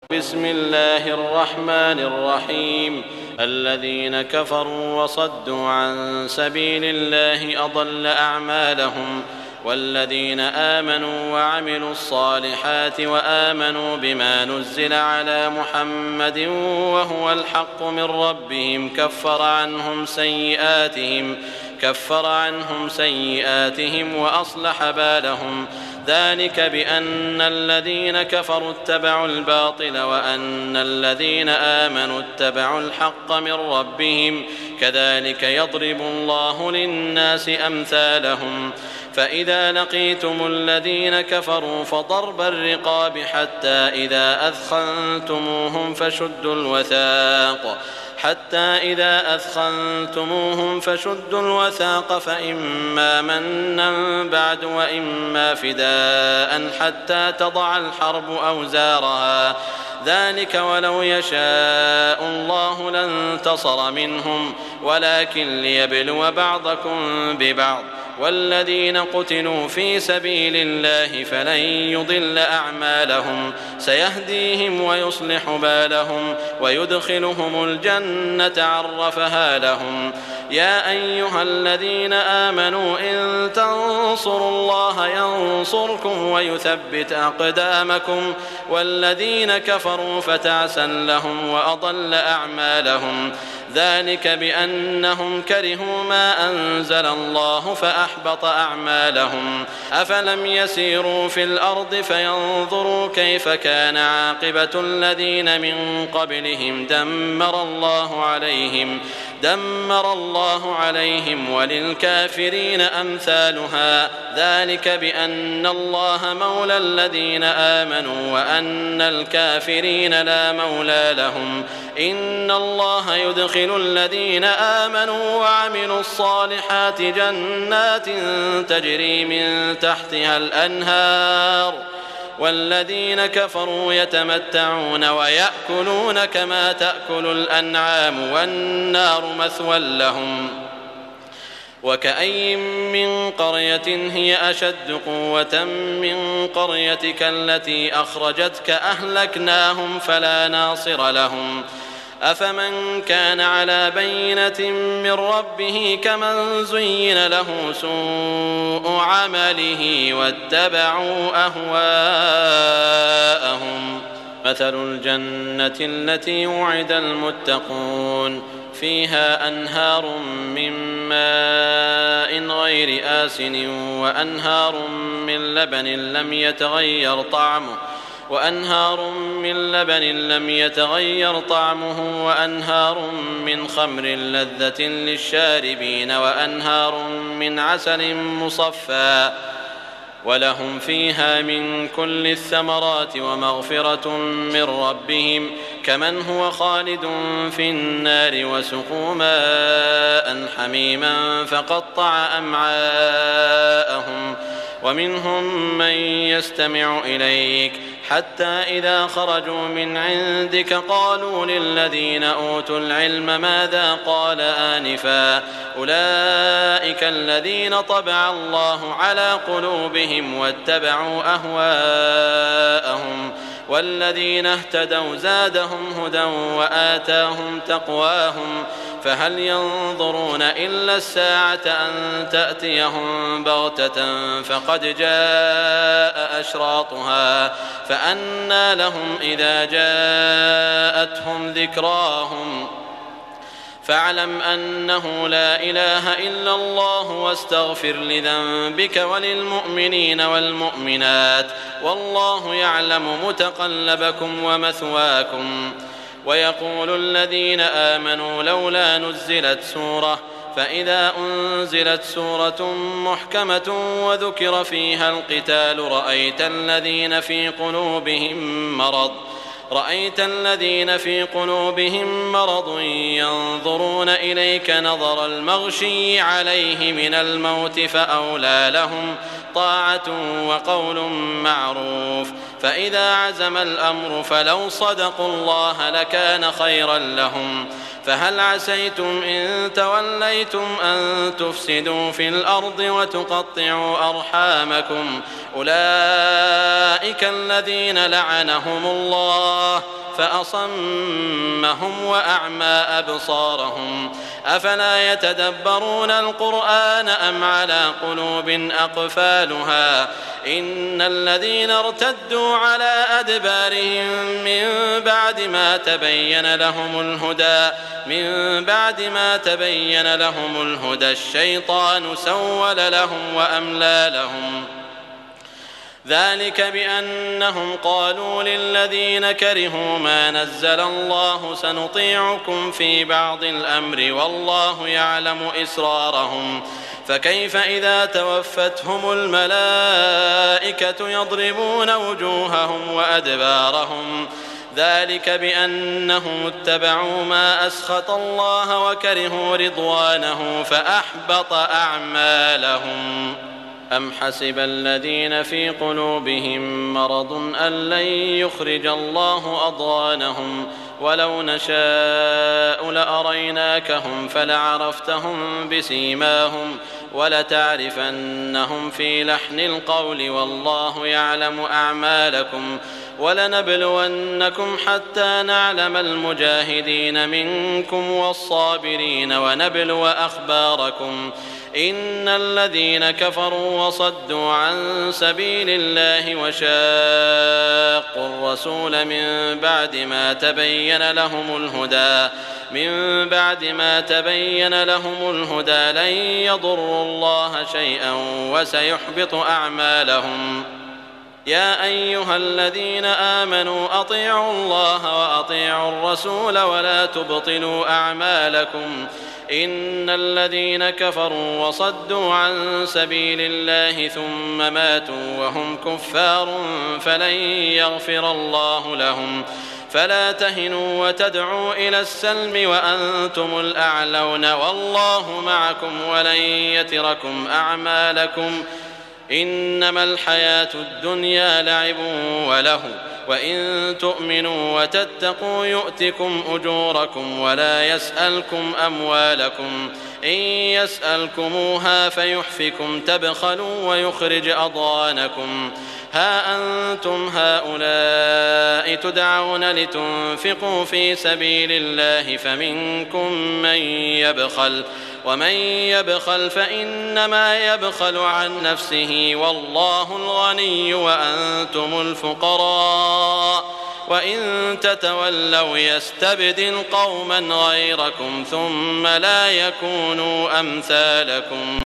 بسم الله الرحمن الرحيم. الذين كفروا وصدوا عن سبيل الله أضل أعمالهم، والذين آمنوا وعملوا الصالحات وآمنوا بما نزل على محمد وهو الحق من ربهم كفر عنهم سيئاتهم وأصلح بالهم. ذلك بأن الذين كفروا اتبعوا الباطل وأن الذين آمنوا اتبعوا الحق من ربهم، كذلك يضرب الله للناس أمثالهم. فإذا لقيتم الذين كفروا فضرب الرقاب حتى إذا أثخنتموهم فشدوا الوثاق فإما منا بعد وإما فداء حتى تضع الحرب أوزارها. ذلك ولو يشاء الله لانتصر منهم، ولكن ليبلو بعضكم ببعض. والذين قتلوا في سبيل الله فلن يضل أعمالهم، سيهديهم ويصلح بالهم ويدخلهم الجنة عرفها لهم. يا أيها الذين آمنوا إن تنصروا الله ينصركم ويثبت أقدامكم. والذين كفروا فتعسا لهم وأضل أعمالهم. ذلك بأنهم كرهوا ما أنزل الله فأحبط أعمالهم. أفلم يسيروا في الأرض فينظروا كيف كان عاقبة الذين من قبلهم دمر الله عليهم وللكافرين أمثالها. ذلك بأن الله مولى الذين آمنوا وأن الكافرين لا مولى لهم. إن الله يدخل الذين آمنوا وعملوا الصالحات جنات تجري من تحتها الأنهار، والذين كفروا يتمتعون ويأكلون كما تأكل الأنعام والنار مثوى لهم. وكأي من قرية هي أشد قوة من قريتك التي أخرجتك أهلكناهم فلا ناصر لهم. أفمن كان على بينة من ربه كمن زين له سوء عمله واتبعوا أهواءهم. مثل الجنة التي وعد المتقون فيها أنهار من ماء غير آسن وأنهار من لبن لم يتغير طعمه وأنهار من خمر لذة للشاربين وأنهار من عسل مصفى، ولهم فيها من كل الثمرات ومغفرة من ربهم كمن هو خالد في النار وسقوا ماء حميما فقطع أمعاءهم. ومنهم من يستمع إليك حتى إذا خرجوا من عندك قالوا للذين أوتوا العلم ماذا قال آنفا أولئك الذين طبع الله على قلوبهم واتبعوا أهواءهم. والذين اهتدوا زادهم هدى وآتاهم تقواهم. فهل ينظرون إلا الساعة أن تأتيهم بغتة فقد جاء أشراطها فأنى لهم إذا جاءتهم ذكراهم. فاعلم أنه لا إله إلا الله واستغفر لذنبك وللمؤمنين والمؤمنات والله يعلم متقلبكم ومثواكم. ويقول الذين آمنوا لولا نزلت سورة، فإذا أنزلت سورة محكمة وذكر فيها القتال رأيت الذين في قلوبهم مرض ينظرون إليك نظر المغشي عليه من الموت فأولى لهم طاعة وقول معروف. فإذا عزم الأمر فلو صدقوا الله لكان خيرا لهم. فهل عسيتم إن توليتم أن تفسدوا في الأرض وتقطعوا أرحامكم؟ أولئك الذين لعنهم الله فأصمهم وأعمى أبصارهم أفلا يتدبرون القرآن أم على قلوب أقفالها إن الذين ارتدوا على أدبارهم من بعد ما تبين لهم الهدى الشيطان سول لهم وأملى لهم ذلك بأنهم قالوا للذين كرهوا ما نزل الله سنطيعكم في بعض الأمر والله يعلم إسرارهم فكيف إذا توفتهم الملائكة يضربون وجوههم وأدبارهم ذلك بأنهم اتبعوا ما أسخط الله وكرهوا رضوانه فأحبط أعمالهم أم حسب الذين في قلوبهم مرض أن لن يخرج الله أضغانهم ولو نشاء لأريناكهم فلعرفتهم بسيماهم ولتعرفنهم في لحن القول والله يعلم أعمالكم ولنبلونكم حتى نعلم المجاهدين منكم والصابرين ونبلو أخباركم إن الذين كفروا وصدوا عن سبيل الله وشاقوا الرسول من بعد ما تبين لهم الهدى لن يضروا الله شيئا وسيحبط أعمالهم يا أيها الذين آمنوا أطيعوا الله وأطيعوا الرسول ولا تبطلوا أعمالكم إن الذين كفروا وصدوا عن سبيل الله ثم ماتوا وهم كفار فلن يغفر الله لهم فلا تهنوا وتدعوا إلى السلم وأنتم الأعلون والله معكم ولن يتركم أعمالكم إنما الحياة الدنيا لعب وله وإن تؤمنوا وتتقوا يؤتكم أجوركم ولا يسألكم أموالكم إن يسألكموها فيحفكم تبخلوا ويخرج أضغانكم ها أنتم هؤلاء تدعون لتنفقوا في سبيل الله فمنكم من يبخل ومن يبخل فإنما يبخل عن نفسه والله الغني وأنتم الفقراء وإن تتولوا يستبدل قوما غيركم ثم لا يكونوا أمثالكم